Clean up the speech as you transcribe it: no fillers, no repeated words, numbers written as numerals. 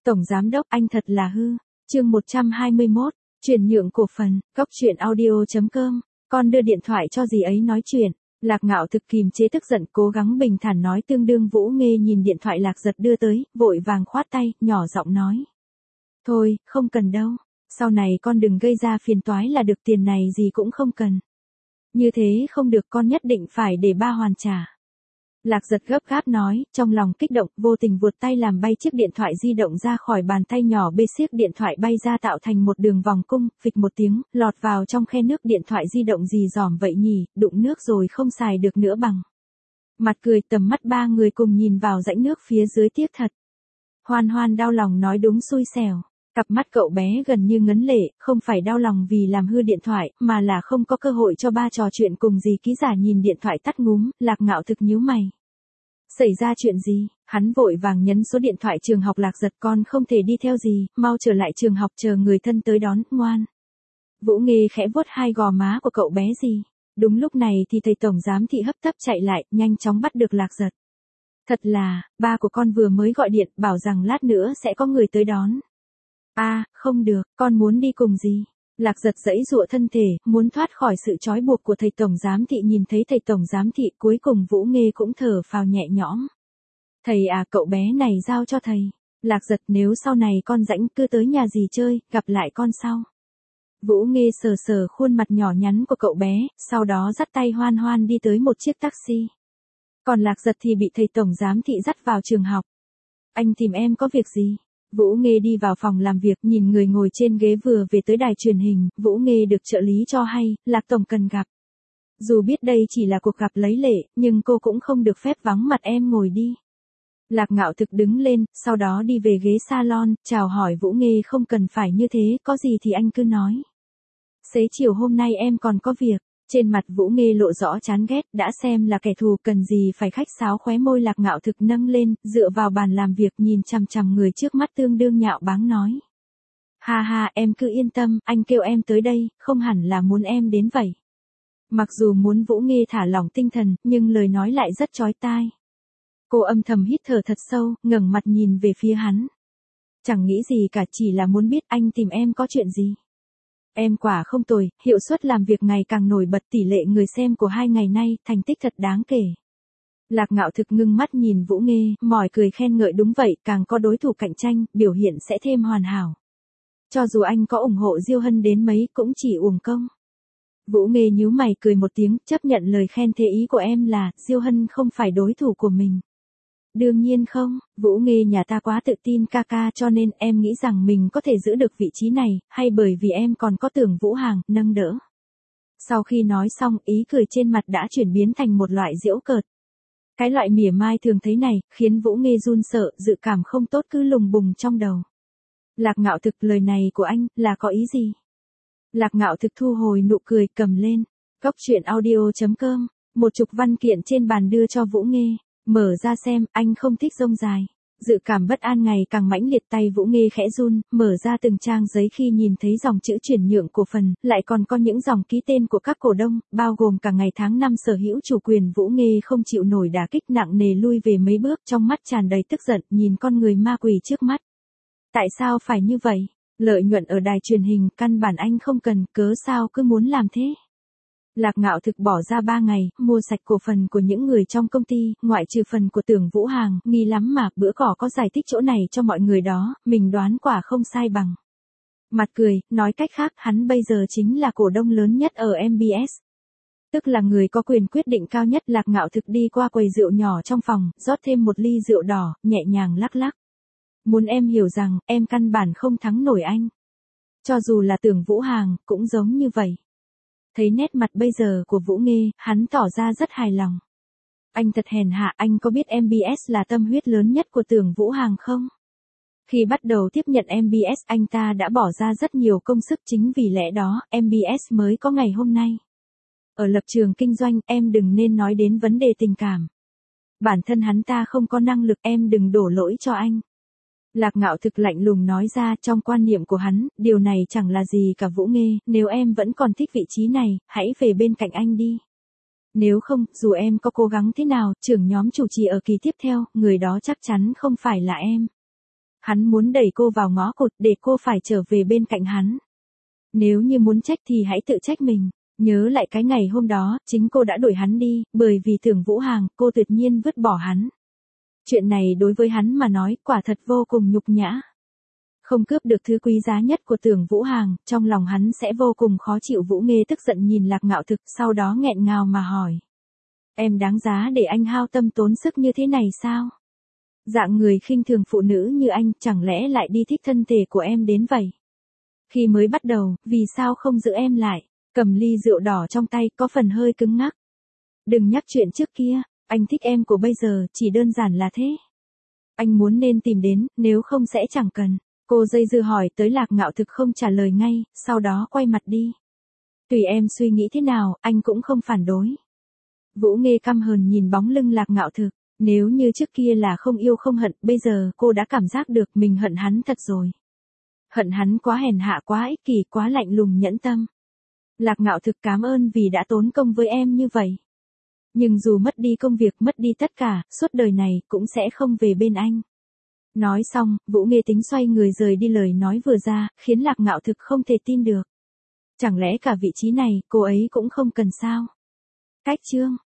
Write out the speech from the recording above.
Tổng Giám đốc anh thật là hư. Chương 121, chuyển nhượng cổ phần, góc chuyện audio.com, con đưa điện thoại cho dì ấy nói chuyện. Lạc Ngạo thực kìm chế tức giận, cố gắng bình thản nói, tương đương Vũ Nghê nhìn điện thoại Lạc Giật đưa tới, vội vàng khoát tay, nhỏ giọng nói. Thôi, không cần đâu. Sau này con đừng gây ra phiền toái là được, tiền này gì cũng không cần. Như thế không được, con nhất định phải để ba hoàn trả. Lạc Giật gấp gáp nói, trong lòng kích động, vô tình vuột tay làm bay chiếc điện thoại di động ra khỏi bàn tay nhỏ, bê xiếc điện thoại bay ra tạo thành một đường vòng cung, phịch một tiếng, lọt vào trong khe nước. Điện thoại di động gì dỏm vậy nhỉ, đụng nước rồi không xài được nữa bằng. Mặt cười, tầm mắt ba người cùng nhìn vào rãnh nước phía dưới, tiếc thật. Hoan Hoan đau lòng nói, đúng xui xẻo. Cặp mắt cậu bé gần như ngấn lệ, không phải đau lòng vì làm hư điện thoại, mà là không có cơ hội cho ba trò chuyện cùng dì ký giả. Nhìn điện thoại tắt ngúm, Lạc Ngạo thực nhíu mày. Xảy ra chuyện gì? Hắn vội vàng nhấn số điện thoại trường học. Lạc Giật, con không thể đi theo dì, mau trở lại trường học chờ người thân tới đón, ngoan. Vũ Nghê khẽ vuốt hai gò má của cậu bé gì. Đúng lúc này thì thầy tổng giám thị hấp tấp chạy lại, nhanh chóng bắt được Lạc Giật. Thật là, ba của con vừa mới gọi điện, bảo rằng lát nữa sẽ có người tới đón. Không được, con muốn đi cùng dì. Lạc Giật giãy giụa thân thể, muốn thoát khỏi sự trói buộc của thầy tổng giám thị. Nhìn thấy thầy tổng giám thị, cuối cùng Vũ Nghê cũng thở phào nhẹ nhõm. Thầy à, cậu bé này giao cho thầy. Lạc Giật, nếu sau này con rảnh cứ tới nhà dì chơi, gặp lại con sau. Vũ Nghê sờ sờ khuôn mặt nhỏ nhắn của cậu bé, sau đó dắt tay Hoan Hoan đi tới một chiếc taxi. Còn Lạc Giật thì bị thầy tổng giám thị dắt vào trường học. Anh tìm em có việc gì? Vũ Nghê đi vào phòng làm việc, nhìn người ngồi trên ghế vừa về tới đài truyền hình. Vũ Nghê được trợ lý cho hay, Lạc tổng cần gặp. Dù biết đây chỉ là cuộc gặp lấy lệ, nhưng cô cũng không được phép vắng mặt, em ngồi đi. Lạc Ngạo thực đứng lên, sau đó đi về ghế salon, chào hỏi Vũ Nghê, không cần phải như thế, có gì thì anh cứ nói. Xế chiều hôm nay em còn có việc. Trên mặt Vũ Nghê lộ rõ chán ghét, đã xem là kẻ thù cần gì phải khách sáo. Khóe môi Lạc Ngạo thực nâng lên, dựa vào bàn làm việc nhìn chằm chằm người trước mắt tương đương nhạo báng nói. Ha ha, em cứ yên tâm, anh kêu em tới đây, không hẳn là muốn em đến vậy. Mặc dù muốn Vũ Nghê thả lỏng tinh thần, nhưng lời nói lại rất chói tai. Cô âm thầm hít thở thật sâu, ngẩng mặt nhìn về phía hắn. Chẳng nghĩ gì cả, chỉ là muốn biết anh tìm em có chuyện gì. Em quả không tồi, hiệu suất làm việc ngày càng nổi bật, tỷ lệ người xem của 2 ngày nay, thành tích thật đáng kể. Lạc Ngạo thực ngưng mắt nhìn Vũ Nghê, mỏi cười khen ngợi, đúng vậy, càng có đối thủ cạnh tranh, biểu hiện sẽ thêm hoàn hảo. Cho dù anh có ủng hộ Diêu Hân đến mấy, cũng chỉ uổng công. Vũ Nghê nhíu mày cười một tiếng, chấp nhận lời khen, thế ý của em là, Diêu Hân không phải đối thủ của mình. Đương nhiên không, Vũ Nghê nhà ta quá tự tin ca ca, cho nên em nghĩ rằng mình có thể giữ được vị trí này, hay bởi vì em còn có Tưởng Vũ Hàng, nâng đỡ. Sau khi nói xong, ý cười trên mặt đã chuyển biến thành một loại giễu cợt. Cái loại mỉa mai thường thấy này, khiến Vũ Nghê run sợ, dự cảm không tốt cứ lùng bùng trong đầu. Lạc Ngạo thực, lời này của anh, là có ý gì? Lạc Ngạo thực thu hồi nụ cười, cầm lên. Góc chuyện audio.com, một chục văn kiện trên bàn đưa cho Vũ Nghê. Mở ra xem, anh không thích rông dài. Dự cảm bất an ngày càng mãnh liệt, tay Vũ Nghê khẽ run, mở ra từng trang giấy. Khi nhìn thấy dòng chữ chuyển nhượng cổ phần, lại còn có những dòng ký tên của các cổ đông, bao gồm cả ngày tháng năm sở hữu chủ quyền. Vũ Nghê không chịu nổi đả kích nặng nề, lui về mấy bước, trong mắt tràn đầy tức giận, nhìn con người ma quỷ trước mắt. Tại sao phải như vậy? Lợi nhuận ở đài truyền hình, căn bản anh không cần, cớ sao cứ muốn làm thế? Lạc Ngạo thực bỏ ra 3 ngày, mua sạch cổ phần của những người trong công ty, ngoại trừ phần của Tưởng Vũ Hàng, nghi lắm mà, bữa cỏ có giải thích chỗ này cho mọi người đó, mình đoán quả không sai bằng. Mặt cười, nói cách khác, hắn bây giờ chính là cổ đông lớn nhất ở MBS. Tức là người có quyền quyết định cao nhất. Lạc Ngạo thực đi qua quầy rượu nhỏ trong phòng, rót thêm một ly rượu đỏ, nhẹ nhàng lắc lắc. Muốn em hiểu rằng, em căn bản không thắng nổi anh. Cho dù là Tưởng Vũ Hàng, cũng giống như vậy. Thấy nét mặt bây giờ của Vũ Nghê, hắn tỏ ra rất hài lòng. Anh thật hèn hạ, anh có biết MBS là tâm huyết lớn nhất của Tưởng Vũ Hàng không? Khi bắt đầu tiếp nhận MBS, anh ta đã bỏ ra rất nhiều công sức, chính vì lẽ đó, MBS mới có ngày hôm nay. Ở lập trường kinh doanh, em đừng nên nói đến vấn đề tình cảm. Bản thân hắn ta không có năng lực, em đừng đổ lỗi cho anh. Lạc Ngạo thực lạnh lùng nói ra, trong quan niệm của hắn, điều này chẳng là gì cả. Vũ Nghê, nếu em vẫn còn thích vị trí này, hãy về bên cạnh anh đi. Nếu không, dù em có cố gắng thế nào, trưởng nhóm chủ trì ở kỳ tiếp theo, người đó chắc chắn không phải là em. Hắn muốn đẩy cô vào ngõ cụt để cô phải trở về bên cạnh hắn. Nếu như muốn trách thì hãy tự trách mình. Nhớ lại cái ngày hôm đó, chính cô đã đuổi hắn đi, bởi vì Tưởng Vũ Hàng, cô tuyệt nhiên vứt bỏ hắn. Chuyện này đối với hắn mà nói, quả thật vô cùng nhục nhã. Không cướp được thứ quý giá nhất của Tưởng Vũ Hàng, trong lòng hắn sẽ vô cùng khó chịu. Vũ Nghê tức giận nhìn Lạc Ngạo Thực, sau đó nghẹn ngào mà hỏi. Em đáng giá để anh hao tâm tốn sức như thế này sao? Dạng người khinh thường phụ nữ như anh, chẳng lẽ lại đi thích thân thể của em đến vậy? Khi mới bắt đầu, vì sao không giữ em lại? Cầm ly rượu đỏ trong tay, có phần hơi cứng ngắc. Đừng nhắc chuyện trước kia, anh thích em của bây giờ, chỉ đơn giản là thế. Anh muốn nên tìm đến, nếu không sẽ chẳng cần. Cô dây dưa hỏi tới Lạc Ngạo Thực không trả lời ngay, sau đó quay mặt đi. Tùy em suy nghĩ thế nào, anh cũng không phản đối. Vũ Nghê căm hờn nhìn bóng lưng Lạc Ngạo Thực. Nếu như trước kia là không yêu không hận, bây giờ cô đã cảm giác được mình hận hắn thật rồi. Hận hắn quá hèn hạ, quá ích kỷ, quá lạnh lùng nhẫn tâm. Lạc Ngạo Thực cảm ơn vì đã tốn công với em như vậy. Nhưng dù mất đi công việc, mất đi tất cả, suốt đời này cũng sẽ không về bên anh. Nói xong, Vũ Nghê tính xoay người rời đi, lời nói vừa ra, khiến Lạc Ngạo Thực không thể tin được. Chẳng lẽ cả vị trí này, cô ấy cũng không cần sao? Cách chương